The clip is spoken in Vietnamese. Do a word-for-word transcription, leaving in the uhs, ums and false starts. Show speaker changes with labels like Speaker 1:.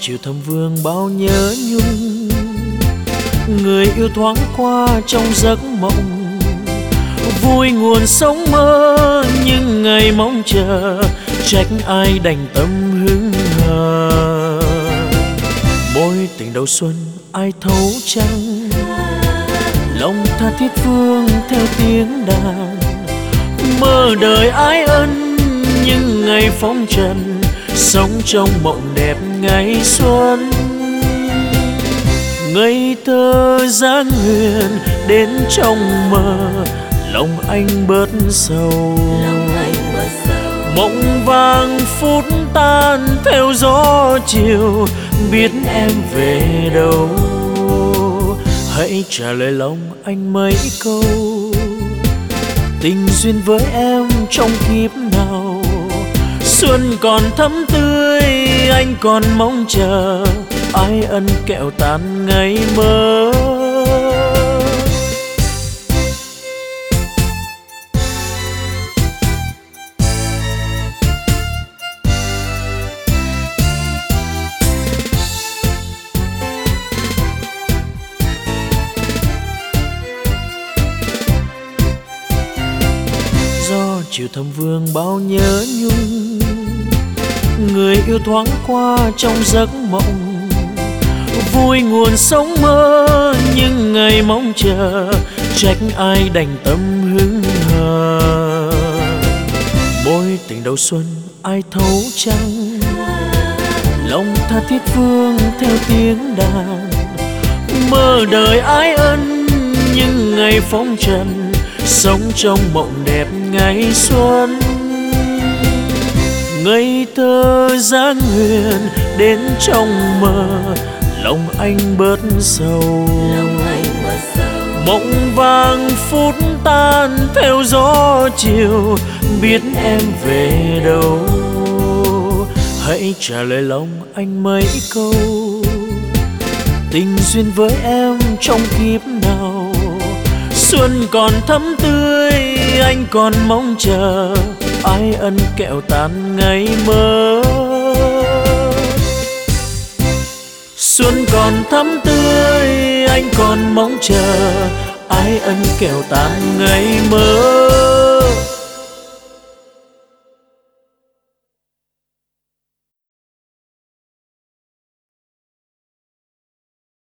Speaker 1: chiều thăm vương bao nhớ nhung, người yêu thoáng qua trong giấc mộng, vui nguồn sống mơ nhưng ngày mong chờ, trách ai đành tâm hững hờ. Mối tình đầu xuân ai thấu chăng, lòng tha thiết vương theo tiếng đàn, mơ đời ái ân nhưng ngày phong trần, sống trong mộng đẹp ngày xuân. Ngây thơ dáng huyền đến trong mơ, lòng anh bớt sầu. Mộng vàng phút tan theo gió chiều, biết em về đâu. Hãy trả lời lòng anh mấy câu, tình duyên với em trong kiếp nào. Xuân còn thắm tươi, anh còn mong chờ, ái ân kẹo tan ngày mơ. Do chiều thăm vương bao nhớ nhung, người yêu thoáng qua trong giấc mộng, vui nguồn sống mơ nhưng ngày mong chờ, trách ai đành tâm hững hờ. Mối tình đầu xuân ai thấu chăng, lòng tha thiết vương theo tiếng đàn, mơ đời ái ân nhưng ngày phong trần, sống trong mộng đẹp ngày xuân. Ngây thơ dáng huyền đến trong mơ, lòng anh bớt sầu. Mộng vàng phút tan theo gió chiều, biết em về đâu. Hãy trả lời lòng anh mấy câu, tình duyên với em trong kiếp nào. Xuân còn thắm tươi, anh còn mong chờ, ái ân kẹo tan ngày mơ. Xuân còn thắm tươi, anh còn mong chờ, ái ân kẹo tan ngày mơ.